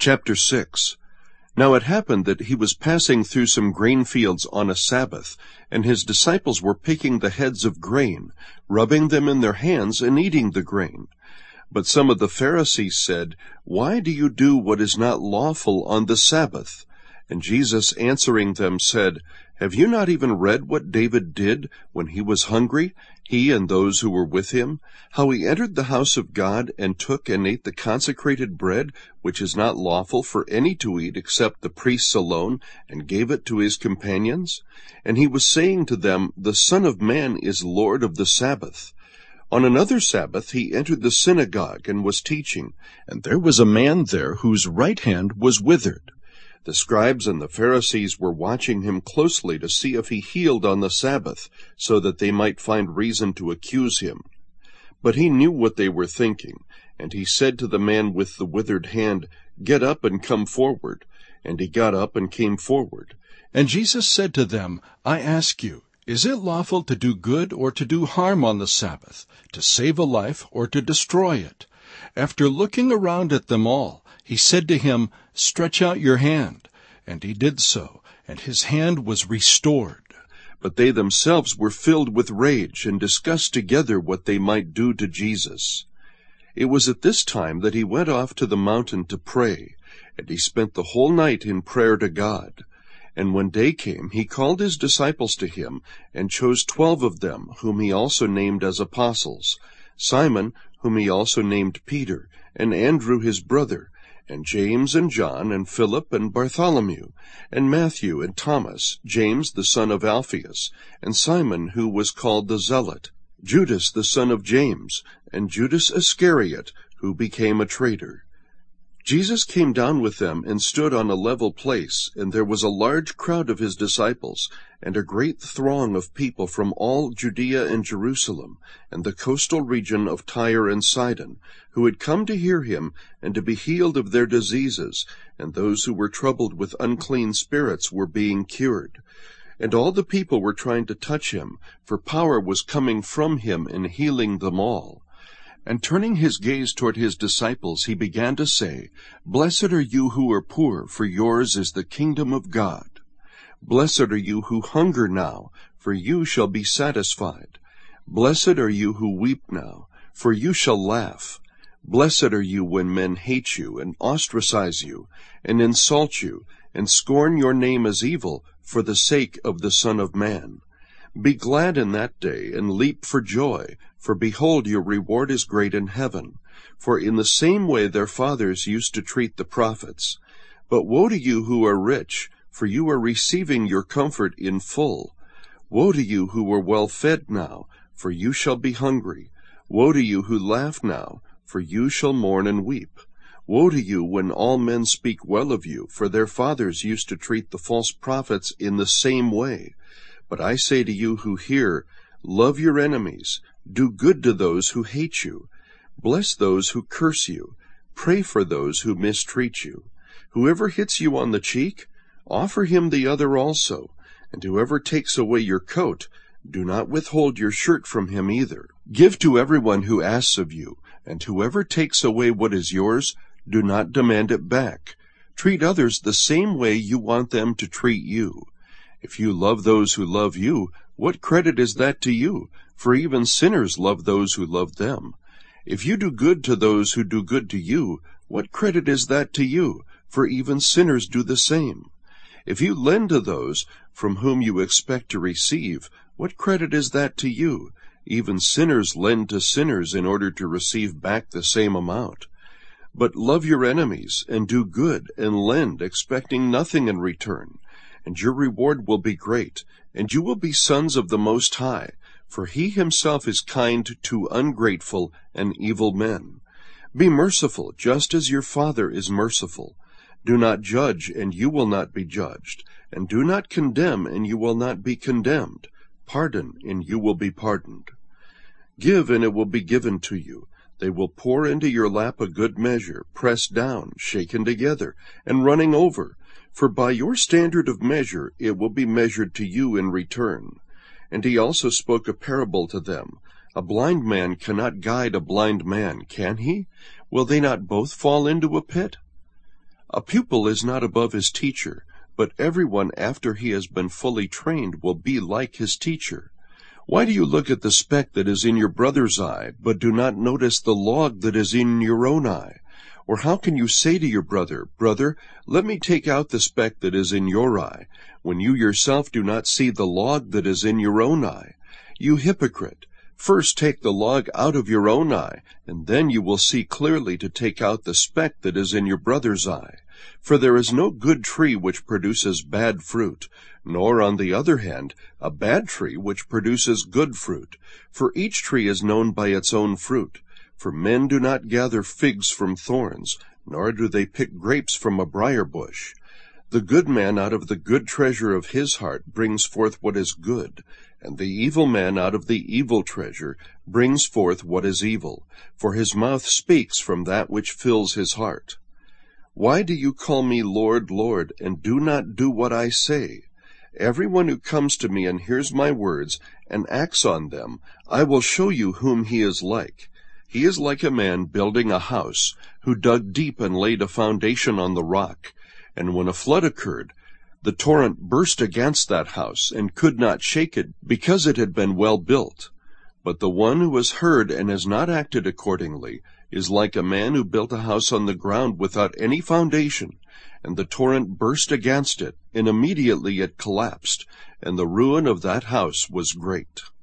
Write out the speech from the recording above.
Chapter 6. Now it happened that he was passing through some grain fields on a Sabbath, and his disciples were picking the heads of grain, rubbing them in their hands and eating the grain. But some of the Pharisees said, "Why do you do what is not lawful on the Sabbath?" And Jesus answering them said, "Have you not even read what David did when he was hungry, he and those who were with him, how he entered the house of God and took and ate the consecrated bread, which is not lawful for any to eat except the priests alone, and gave it to his companions? And he was saying to them, the Son of Man is Lord of the Sabbath." On another Sabbath he entered the synagogue and was teaching, and there was a man there whose right hand was withered. The scribes and the Pharisees were watching him closely to see if he healed on the Sabbath, so that they might find reason to accuse him. But he knew what they were thinking, and he said to the man with the withered hand, "Get up and come forward." And he got up and came forward. And Jesus said to them, "I ask you, is it lawful to do good or to do harm on the Sabbath, to save a life or to destroy it?" After looking around at them all, he said to him, "Stretch out your hand." And he did so, and his hand was restored. But they themselves were filled with rage and discussed together what they might do to Jesus. It was at this time that he went off to the mountain to pray, and he spent the whole night in prayer to God. And when day came, he called his disciples to him, and chose 12 of them, whom he also named as apostles: Simon, whom he also named Peter, and Andrew his brother, and James and John, and Philip and Bartholomew, and Matthew and Thomas, James the son of Alphaeus, and Simon who was called the Zealot, Judas the son of James, and Judas Iscariot, who became a traitor. Jesus came down with them and stood on a level place, and there was a large crowd of his disciples, and a great throng of people from all Judea and Jerusalem, and the coastal region of Tyre and Sidon, who had come to hear him and to be healed of their diseases, and those who were troubled with unclean spirits were being cured. And all the people were trying to touch him, for power was coming from him in healing them all. And turning his gaze toward his disciples, he began to say, "Blessed are you who are poor, for yours is the kingdom of God. Blessed are you who hunger now, for you shall be satisfied. Blessed are you who weep now, for you shall laugh. Blessed are you when men hate you, and ostracize you, and insult you, and scorn your name as evil, for the sake of the Son of Man. Be glad in that day, and leap for joy, for behold, your reward is great in heaven. For in the same way their fathers used to treat the prophets. But woe to you who are rich, for you are receiving your comfort in full. Woe to you who are well fed now, for you shall be hungry. Woe to you who laugh now, for you shall mourn and weep. Woe to you when all men speak well of you, for their fathers used to treat the false prophets in the same way. But I say to you who hear, love your enemies, do good to those who hate you, bless those who curse you, pray for those who mistreat you. Whoever hits you on the cheek, offer him the other also, and whoever takes away your coat, do not withhold your shirt from him either. Give to everyone who asks of you, and whoever takes away what is yours, do not demand it back. Treat others the same way you want them to treat you. If you love those who love you, what credit is that to you? For even sinners love those who love them. If you do good to those who do good to you, what credit is that to you? For even sinners do the same. If you lend to those from whom you expect to receive, what credit is that to you? Even sinners lend to sinners in order to receive back the same amount. But love your enemies, and do good, and lend, expecting nothing in return. And your reward will be great, and you will be sons of the Most High, for he himself is kind to ungrateful and evil men. Be merciful, just as your Father is merciful. Do not judge, and you will not be judged. And do not condemn, and you will not be condemned. Pardon, and you will be pardoned. Give, and it will be given to you. They will pour into your lap a good measure, pressed down, shaken together, and running over. For by your standard of measure it will be measured to you in return. And he also spoke a parable to them. A blind man cannot guide a blind man, can he? Will they not both fall into a pit? A pupil is not above his teacher, but everyone after he has been fully trained will be like his teacher. Why do you look at the speck that is in your brother's eye, but do not notice the log that is in your own eye? Or how can you say to your brother, Brother, let me take out the speck that is in your eye, when you yourself do not see the log that is in your own eye? You hypocrite! First take the log out of your own eye, and then you will see clearly to take out the speck that is in your brother's eye. For there is no good tree which produces bad fruit, nor, on the other hand, a bad tree which produces good fruit. For each tree is known by its own fruit. For men do not gather figs from thorns, nor do they pick grapes from a briar bush. The good man out of the good treasure of his heart brings forth what is good, and the evil man out of the evil treasure brings forth what is evil, for his mouth speaks from that which fills his heart. Why do you call me Lord, Lord, and do not do what I say? Everyone who comes to me and hears my words and acts on them, I will show you whom he is like. He is like a man building a house, who dug deep and laid a foundation on the rock. And when a flood occurred, the torrent burst against that house, and could not shake it, because it had been well built. But the one who has heard and has not acted accordingly is like a man who built a house on the ground without any foundation, and the torrent burst against it, and immediately it collapsed, and the ruin of that house was great.